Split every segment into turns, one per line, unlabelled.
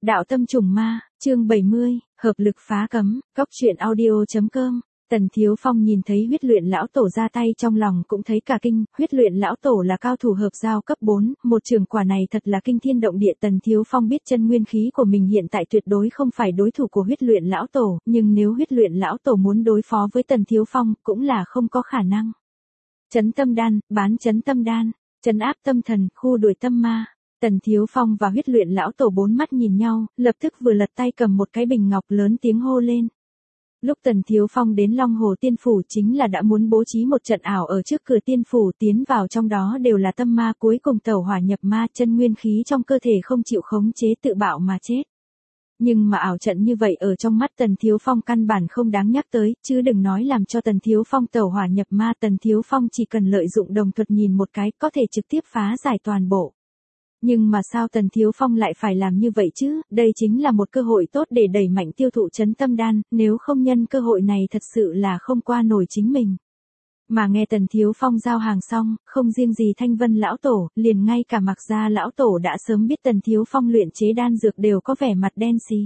Đạo tâm trùng ma, chương 70, hợp lực phá cấm, góc truyện audio.com. Tần Thiếu Phong nhìn thấy huyết luyện lão tổ ra tay trong lòng cũng thấy cả kinh, huyết luyện lão tổ là cao thủ hợp giao cấp 4, một trường quả này thật là kinh thiên động địa. Tần Thiếu Phong biết chân nguyên khí của mình hiện tại tuyệt đối không phải đối thủ của huyết luyện lão tổ, nhưng nếu huyết luyện lão tổ muốn đối phó với Tần Thiếu Phong cũng là không có khả năng. Chấn tâm đan, bán chấn tâm đan, chấn áp tâm thần, khu đuổi tâm ma. Tần Thiếu Phong và huyết luyện lão tổ bốn mắt nhìn nhau, lập tức vừa lật tay cầm một cái bình ngọc lớn tiếng hô lên. Lúc Tần Thiếu Phong đến Long Hồ Tiên Phủ chính là đã muốn bố trí một trận ảo ở trước cửa tiên phủ, tiến vào trong đó đều là tâm ma, cuối cùng tẩu hỏa nhập ma, chân nguyên khí trong cơ thể không chịu khống chế tự bạo mà chết. Nhưng mà ảo trận như vậy ở trong mắt Tần Thiếu Phong căn bản không đáng nhắc tới, chứ đừng nói làm cho Tần Thiếu Phong tẩu hỏa nhập ma. Tần Thiếu Phong chỉ cần lợi dụng đồng thuật nhìn một cái có thể trực tiếp phá giải toàn bộ. Nhưng mà sao Tần Thiếu Phong lại phải làm như vậy chứ, đây chính là một cơ hội tốt để đẩy mạnh tiêu thụ chấn tâm đan, nếu không nhân cơ hội này thật sự là không qua nổi chính mình. Mà nghe Tần Thiếu Phong giao hàng xong, không riêng gì Thanh Vân lão tổ, liền ngay cả Mạc Gia lão tổ đã sớm biết Tần Thiếu Phong luyện chế đan dược đều có vẻ mặt đen xì.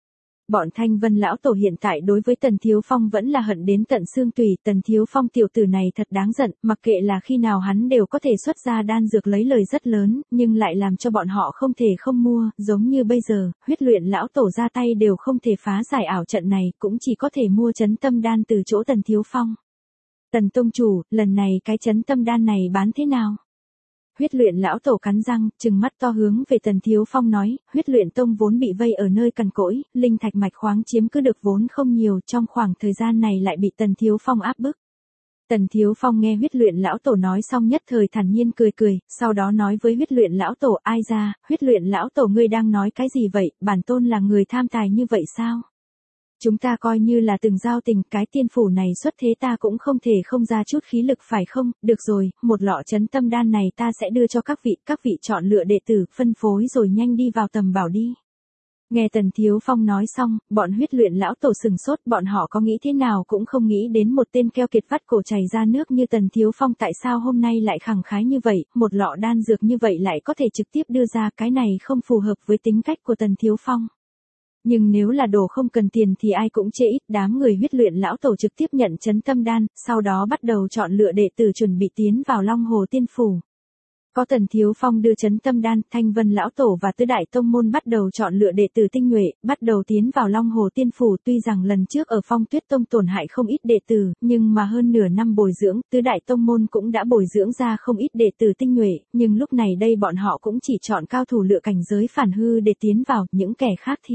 Bọn Thanh Vân lão tổ hiện tại đối với Tần Thiếu Phong vẫn là hận đến tận xương tủy. Tần Thiếu Phong tiểu tử này thật đáng giận, mặc kệ là khi nào hắn đều có thể xuất ra đan dược lấy lời rất lớn, nhưng lại làm cho bọn họ không thể không mua, giống như bây giờ, huyết luyện lão tổ ra tay đều không thể phá giải ảo trận này, cũng chỉ có thể mua chấn tâm đan từ chỗ Tần Thiếu Phong. Tần tông chủ, lần này cái chấn tâm đan này bán thế nào? Huyết luyện lão tổ cắn răng, trừng mắt to hướng về Tần Thiếu Phong nói, huyết luyện tông vốn bị vây ở nơi cằn cỗi, linh thạch mạch khoáng chiếm cứ được vốn không nhiều, trong khoảng thời gian này lại bị Tần Thiếu Phong áp bức. Tần Thiếu Phong nghe huyết luyện lão tổ nói xong nhất thời thản nhiên cười cười, sau đó nói với huyết luyện lão tổ, ai ra, huyết luyện lão tổ ngươi đang nói cái gì vậy, bản tôn là người tham tài như vậy sao? Chúng ta coi như là từng giao tình, cái tiên phủ này xuất thế ta cũng không thể không ra chút khí lực phải không? Được rồi, một lọ chấn tâm đan này ta sẽ đưa cho các vị chọn lựa đệ tử, phân phối rồi nhanh đi vào tầm bảo đi. Nghe Tần Thiếu Phong nói xong, bọn huyết luyện lão tổ sừng sốt, bọn họ có nghĩ thế nào cũng không nghĩ đến một tên keo kiệt vắt cổ chảy ra nước như Tần Thiếu Phong tại sao hôm nay lại khẳng khái như vậy, một lọ đan dược như vậy lại có thể trực tiếp đưa ra, cái này không phù hợp với tính cách của Tần Thiếu Phong. Nhưng nếu là đồ không cần tiền thì ai cũng chê ít, đám người huyết luyện lão tổ trực tiếp nhận chấn tâm đan, sau đó bắt đầu chọn lựa đệ tử chuẩn bị tiến vào Long Hồ Tiên Phủ. Có Tần Thiếu Phong đưa chấn tâm đan, Thanh Vân lão tổ và tứ đại tông môn bắt đầu chọn lựa đệ tử tinh nhuệ, bắt đầu tiến vào Long Hồ Tiên Phủ. Tuy rằng lần trước ở Phong Tuyết Tông tổn hại không ít đệ tử, nhưng mà hơn nửa năm bồi dưỡng, tứ đại tông môn cũng đã bồi dưỡng ra không ít đệ tử tinh nhuệ, nhưng lúc này đây bọn họ cũng chỉ chọn cao thủ lựa cảnh giới phản hư để tiến vào, những kẻ khác thì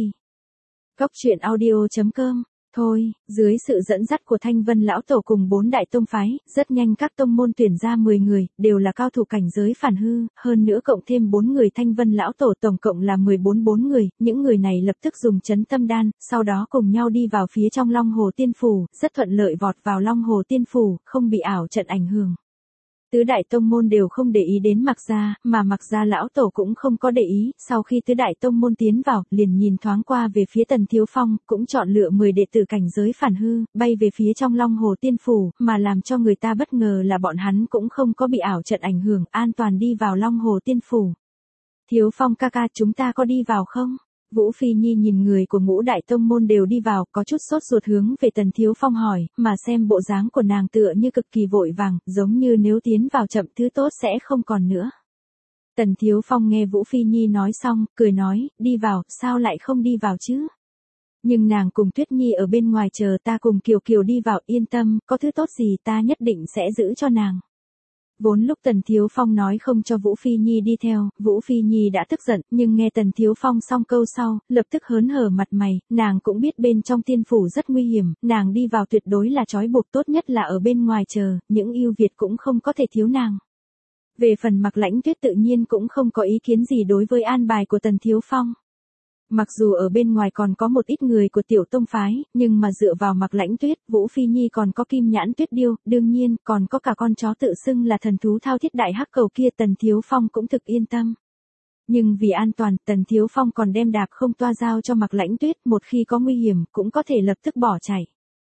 góc truyện audio.com. Thôi, dưới sự dẫn dắt của Thanh Vân lão tổ cùng 4 đại tông phái, rất nhanh các tông môn tuyển ra 10 người, đều là cao thủ cảnh giới phản hư, hơn nữa cộng thêm 4 người Thanh Vân lão tổ, tổng cộng là 14 người, những người này lập tức dùng chấn tâm đan, sau đó cùng nhau đi vào phía trong Long Hồ Tiên Phủ, rất thuận lợi vọt vào Long Hồ Tiên Phủ, không bị ảo trận ảnh hưởng. Tứ đại tông môn đều không để ý đến Mạc Gia, mà Mạc Gia lão tổ cũng không có để ý, sau khi tứ đại tông môn tiến vào, liền nhìn thoáng qua về phía Tần Thiếu Phong, cũng chọn lựa 10 đệ tử cảnh giới phản hư, bay về phía trong Long Hồ Tiên Phủ, mà làm cho người ta bất ngờ là bọn hắn cũng không có bị ảo trận ảnh hưởng, an toàn đi vào Long Hồ Tiên Phủ. Thiếu Phong ca ca, chúng ta có đi vào không? Vũ Phi Nhi nhìn người của ngũ đại tông môn đều đi vào, có chút sốt ruột hướng về Tần Thiếu Phong hỏi, mà xem bộ dáng của nàng tựa như cực kỳ vội vàng, giống như nếu tiến vào chậm thứ tốt sẽ không còn nữa. Tần Thiếu Phong nghe Vũ Phi Nhi nói xong, cười nói, đi vào, sao lại không đi vào chứ? Nhưng nàng cùng Tuyết Nhi ở bên ngoài chờ ta cùng Kiều Kiều đi vào, yên tâm, có thứ tốt gì ta nhất định sẽ giữ cho nàng. Vốn lúc Tần Thiếu Phong nói không cho Vũ Phi Nhi đi theo, Vũ Phi Nhi đã tức giận, nhưng nghe Tần Thiếu Phong xong câu sau, lập tức hớn hở mặt mày, nàng cũng biết bên trong tiên phủ rất nguy hiểm, nàng đi vào tuyệt đối là trói buộc, tốt nhất là ở bên ngoài chờ, những ưu việt cũng không có thể thiếu nàng. Về phần Mạc Lãnh Tuyết tự nhiên cũng không có ý kiến gì đối với an bài của Tần Thiếu Phong. Mặc dù ở bên ngoài còn có một ít người của tiểu tông phái, nhưng mà dựa vào Mạc Lãnh Tuyết, Vũ Phi Nhi còn có Kim Nhãn Tuyết Điêu, đương nhiên còn có cả con chó tự xưng là thần thú thao thiết đại hắc cầu kia, Tần Thiếu Phong cũng thực yên tâm. Nhưng vì an toàn, Tần Thiếu Phong còn đem đạp không toa giao cho Mạc Lãnh Tuyết, một khi có nguy hiểm cũng có thể lập tức bỏ chạy.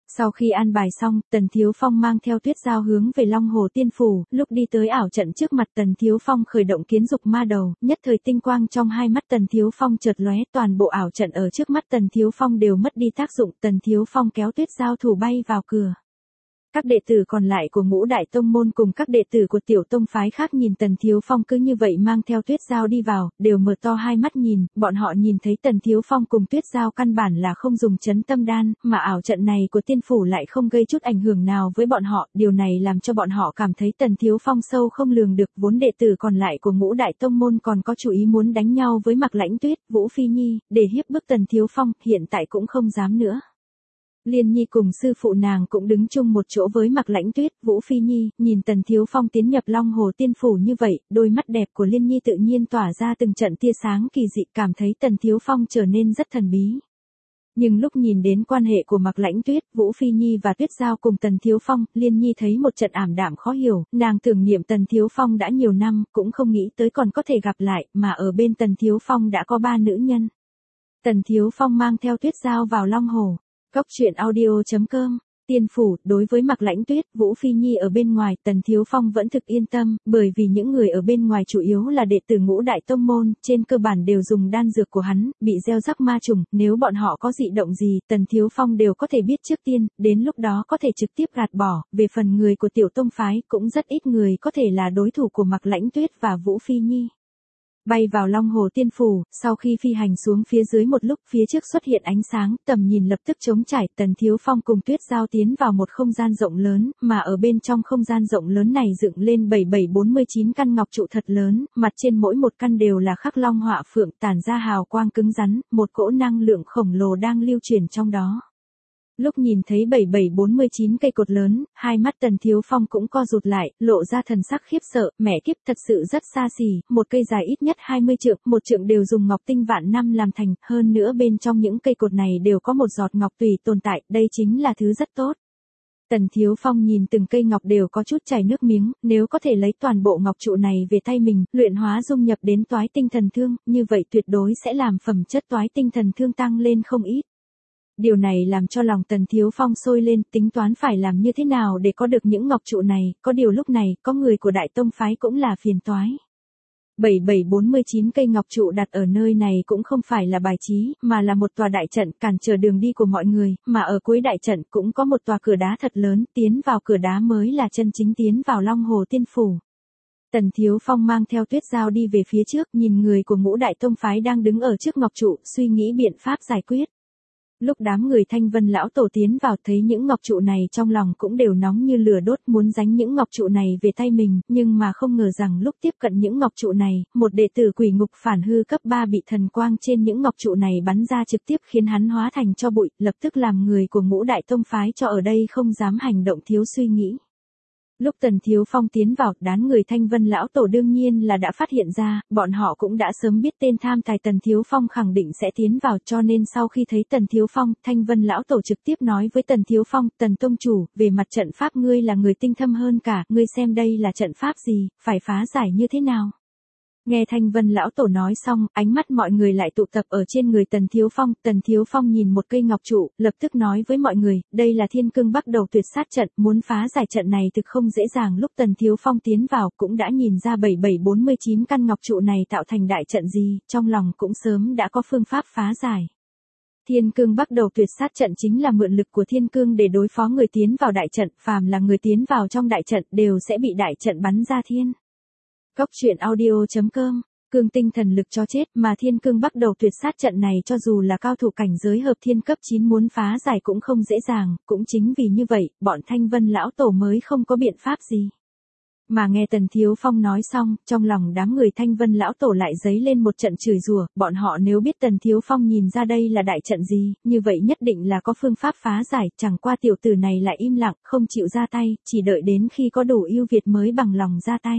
Sau khi an bài xong, Tần Thiếu Phong mang theo Tuyết Giao hướng về Long Hồ Tiên Phủ, lúc đi tới ảo trận trước mặt Tần Thiếu Phong khởi động kiến dục ma đầu, nhất thời tinh quang trong hai mắt Tần Thiếu Phong chợt lóe, toàn bộ ảo trận ở trước mắt Tần Thiếu Phong đều mất đi tác dụng, Tần Thiếu Phong kéo Tuyết Giao thủ bay vào cửa. Các đệ tử còn lại của Ngũ Đại Tông môn cùng các đệ tử của tiểu tông phái khác nhìn Tần Thiếu Phong cứ như vậy mang theo Tuyết Giao đi vào, đều mở to hai mắt nhìn, bọn họ nhìn thấy Tần Thiếu Phong cùng Tuyết Giao căn bản là không dùng chấn tâm đan, mà ảo trận này của tiên phủ lại không gây chút ảnh hưởng nào với bọn họ, điều này làm cho bọn họ cảm thấy Tần Thiếu Phong sâu không lường được, vốn đệ tử còn lại của Ngũ Đại Tông môn còn có chủ ý muốn đánh nhau với Mạc Lãnh Tuyết, Vũ Phi Nhi, để hiếp bức Tần Thiếu Phong, hiện tại cũng không dám nữa. Liên Nhi cùng sư phụ nàng cũng đứng chung một chỗ với Mạc Lãnh Tuyết, Vũ Phi Nhi, nhìn Tần Thiếu Phong tiến nhập Long Hồ Tiên Phủ như vậy, đôi mắt đẹp của Liên Nhi tự nhiên tỏa ra từng trận tia sáng kỳ dị, cảm thấy Tần Thiếu Phong trở nên rất thần bí. Nhưng lúc nhìn đến quan hệ của Mạc Lãnh Tuyết, Vũ Phi Nhi và Tuyết Giao cùng Tần Thiếu Phong, Liên Nhi thấy một trận ảm đạm khó hiểu, nàng tưởng niệm Tần Thiếu Phong đã nhiều năm, cũng không nghĩ tới còn có thể gặp lại, mà ở bên Tần Thiếu Phong đã có 3 nữ nhân. Tần Thiếu Phong mang theo Tuyết Giao vào Long Hồ. Cốc truyện audio.com, Tiên Phủ, đối với Mạc Lãnh Tuyết, Vũ Phi Nhi ở bên ngoài, Tần Thiếu Phong vẫn thực yên tâm, bởi vì những người ở bên ngoài chủ yếu là đệ tử Ngũ Đại Tông môn, trên cơ bản đều dùng đan dược của hắn, bị gieo rắc ma trùng, nếu bọn họ có dị động gì, Tần Thiếu Phong đều có thể biết trước tiên, đến lúc đó có thể trực tiếp gạt bỏ, về phần người của tiểu tông phái, cũng rất ít người có thể là đối thủ của Mạc Lãnh Tuyết và Vũ Phi Nhi. Bay vào Long Hồ Tiên Phủ, sau khi phi hành xuống phía dưới một lúc, phía trước xuất hiện ánh sáng, tầm nhìn lập tức trống trải, Tần Thiếu Phong cùng Tuyết Giao tiến vào một không gian rộng lớn, mà ở bên trong không gian rộng lớn này dựng lên 7749 căn ngọc trụ thật lớn, mặt trên mỗi một căn đều là khắc long họa phượng, tản ra hào quang cứng rắn, một cỗ năng lượng khổng lồ đang lưu truyền trong đó. Lúc nhìn thấy 7749 cây cột lớn, hai mắt Tần Thiếu Phong cũng co rụt lại, lộ ra thần sắc khiếp sợ, mẹ kiếp thật sự rất xa xỉ, một cây dài ít nhất 20 trượng, một trượng đều dùng ngọc tinh vạn năm làm thành, hơn nữa bên trong những cây cột này đều có một giọt ngọc tùy tồn tại, đây chính là thứ rất tốt. Tần Thiếu Phong nhìn từng cây ngọc đều có chút chảy nước miếng, nếu có thể lấy toàn bộ ngọc trụ này về tay mình, luyện hóa dung nhập đến toái tinh thần thương, như vậy tuyệt đối sẽ làm phẩm chất toái tinh thần thương tăng lên không ít. Điều này làm cho lòng Tần Thiếu Phong sôi lên, tính toán phải làm như thế nào để có được những ngọc trụ này, có điều lúc này, có người của Đại Tông Phái cũng là phiền toái. 7749 cây ngọc trụ đặt ở nơi này cũng không phải là bài trí, mà là một tòa đại trận cản trở đường đi của mọi người, mà ở cuối đại trận cũng có một tòa cửa đá thật lớn, tiến vào cửa đá mới là chân chính tiến vào Long Hồ Tiên Phủ. Tần Thiếu Phong mang theo Tuyết Giao đi về phía trước, nhìn người của Ngũ Đại Tông Phái đang đứng ở trước ngọc trụ, suy nghĩ biện pháp giải quyết. Lúc đám người Thanh Vân lão tổ tiến vào thấy những ngọc trụ này trong lòng cũng đều nóng như lửa đốt muốn giành những ngọc trụ này về tay mình, nhưng mà không ngờ rằng lúc tiếp cận những ngọc trụ này, một đệ tử Quỷ Ngục Phản Hư cấp 3 bị thần quang trên những ngọc trụ này bắn ra trực tiếp khiến hắn hóa thành tro bụi, lập tức làm người của Ngũ Đại Tông Phái cho ở đây không dám hành động thiếu suy nghĩ. Lúc Tần Thiếu Phong tiến vào, đám người Thanh Vân lão tổ đương nhiên là đã phát hiện ra, bọn họ cũng đã sớm biết tên tham tài Tần Thiếu Phong khẳng định sẽ tiến vào, cho nên sau khi thấy Tần Thiếu Phong, Thanh Vân lão tổ trực tiếp nói với Tần Thiếu Phong, Tần tông chủ, về mặt trận pháp ngươi là người tinh thâm hơn cả, ngươi xem đây là trận pháp gì, phải phá giải như thế nào. Nghe Thanh Vân lão tổ nói xong, ánh mắt mọi người lại tụ tập ở trên người Tần Thiếu Phong nhìn một cây ngọc trụ, lập tức nói với mọi người, đây là Thiên Cương Bắc Đầu Tuyệt Sát trận, muốn phá giải trận này thực không dễ dàng. Lúc Tần Thiếu Phong tiến vào cũng đã nhìn ra 7749 căn ngọc trụ này tạo thành đại trận gì, trong lòng cũng sớm đã có phương pháp phá giải. Thiên Cương Bắc Đầu Tuyệt Sát trận chính là mượn lực của Thiên Cương để đối phó người tiến vào đại trận, phàm là người tiến vào trong đại trận đều sẽ bị đại trận bắn ra thiên. Cốc truyện audio.com, cương tinh thần lực cho chết, mà Thiên Cương Bắc Đầu Tuyệt Sát trận này cho dù là cao thủ cảnh giới hợp thiên cấp 9 muốn phá giải cũng không dễ dàng, cũng chính vì như vậy, bọn Thanh Vân lão tổ mới không có biện pháp gì. Mà nghe Tần Thiếu Phong nói xong, trong lòng đám người Thanh Vân lão tổ lại dấy lên một trận chửi rủa, bọn họ nếu biết Tần Thiếu Phong nhìn ra đây là đại trận gì, như vậy nhất định là có phương pháp phá giải, chẳng qua tiểu tử này lại im lặng, không chịu ra tay, chỉ đợi đến khi có đủ ưu việt mới bằng lòng ra tay.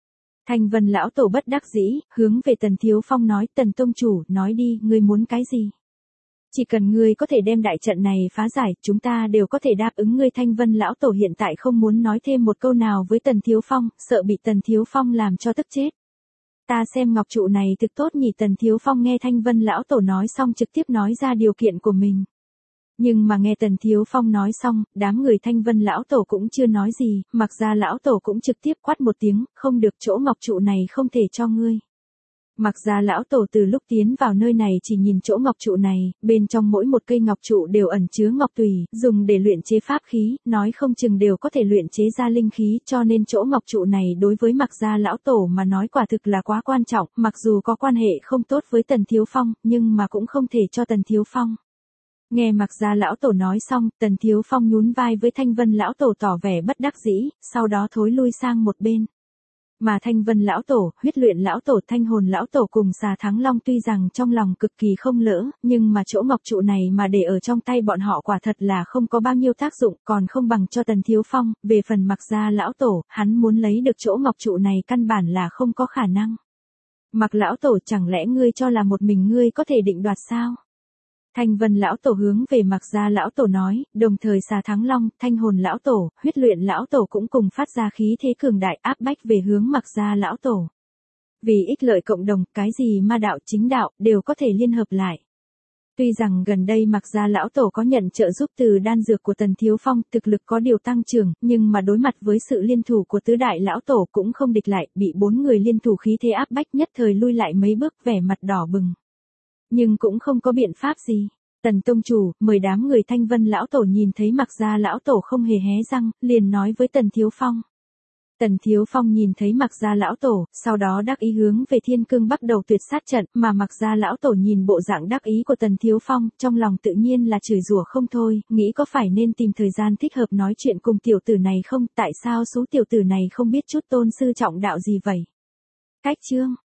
Thanh Vân lão tổ bất đắc dĩ, hướng về Tần Thiếu Phong nói, Tần tông chủ, nói đi, ngươi muốn cái gì? Chỉ cần ngươi có thể đem đại trận này phá giải, chúng ta đều có thể đáp ứng ngươi. Thanh Vân lão tổ hiện tại không muốn nói thêm một câu nào với Tần Thiếu Phong, sợ bị Tần Thiếu Phong làm cho tức chết. Ta xem ngọc trụ này thực tốt nhỉ. Tần Thiếu Phong nghe Thanh Vân lão tổ nói xong trực tiếp nói ra điều kiện của mình. Nhưng mà nghe Tần Thiếu Phong nói xong, đám người Thanh Vân lão tổ cũng chưa nói gì, Mặc Gia lão tổ cũng trực tiếp quát một tiếng, không được, chỗ ngọc trụ này không thể cho ngươi. Mặc Gia lão tổ từ lúc tiến vào nơi này chỉ nhìn chỗ ngọc trụ này, bên trong mỗi một cây ngọc trụ đều ẩn chứa ngọc tùy, dùng để luyện chế pháp khí, nói không chừng đều có thể luyện chế ra linh khí, cho nên chỗ ngọc trụ này đối với Mặc Gia lão tổ mà nói quả thực là quá quan trọng, mặc dù có quan hệ không tốt với Tần Thiếu Phong, nhưng mà cũng không thể cho Tần Thiếu Phong. Nghe Mặc Gia lão tổ nói xong, Tần Thiếu Phong nhún vai với Thanh Vân lão tổ tỏ vẻ bất đắc dĩ, sau đó thối lui sang một bên. Mà Thanh Vân lão tổ, Huyết Luyện lão tổ, Thanh Hồn lão tổ cùng Xà Thắng Long tuy rằng trong lòng cực kỳ không lỡ, nhưng mà chỗ ngọc trụ này mà để ở trong tay bọn họ quả thật là không có bao nhiêu tác dụng, còn không bằng cho Tần Thiếu Phong. Về phần Mặc Gia lão tổ, hắn muốn lấy được chỗ ngọc trụ này căn bản là không có khả năng. Mặc lão tổ, chẳng lẽ ngươi cho là một mình ngươi có thể định đoạt sao? Thanh Vân lão tổ hướng về Mặc Gia lão tổ nói, đồng thời Xà Thắng Long, Thanh Hồn lão tổ, Huyết Luyện lão tổ cũng cùng phát ra khí thế cường đại áp bách về hướng Mặc Gia lão tổ. Vì ích lợi cộng đồng, cái gì ma đạo, chính đạo đều có thể liên hợp lại. Tuy rằng gần đây Mặc Gia lão tổ có nhận trợ giúp từ đan dược của Tần Thiếu Phong, thực lực có điều tăng trưởng, nhưng mà đối mặt với sự liên thủ của tứ đại lão tổ cũng không địch lại, bị 4 người liên thủ khí thế áp bách, nhất thời lui lại mấy bước, vẻ mặt đỏ bừng. Nhưng cũng không có biện pháp gì. Tần tông chủ, mời đám người Thanh Vân lão tổ nhìn thấy Mặc Gia lão tổ không hề hé răng, liền nói với Tần Thiếu Phong. Tần Thiếu Phong nhìn thấy Mặc Gia lão tổ, sau đó đắc ý hướng về Thiên Cương bắt đầu tuyệt sát trận, mà Mặc Gia lão tổ nhìn bộ dạng đắc ý của Tần Thiếu Phong, trong lòng tự nhiên là chửi rủa không thôi, nghĩ có phải nên tìm thời gian thích hợp nói chuyện cùng tiểu tử này không, tại sao số tiểu tử này không biết chút tôn sư trọng đạo gì vậy? Cách chương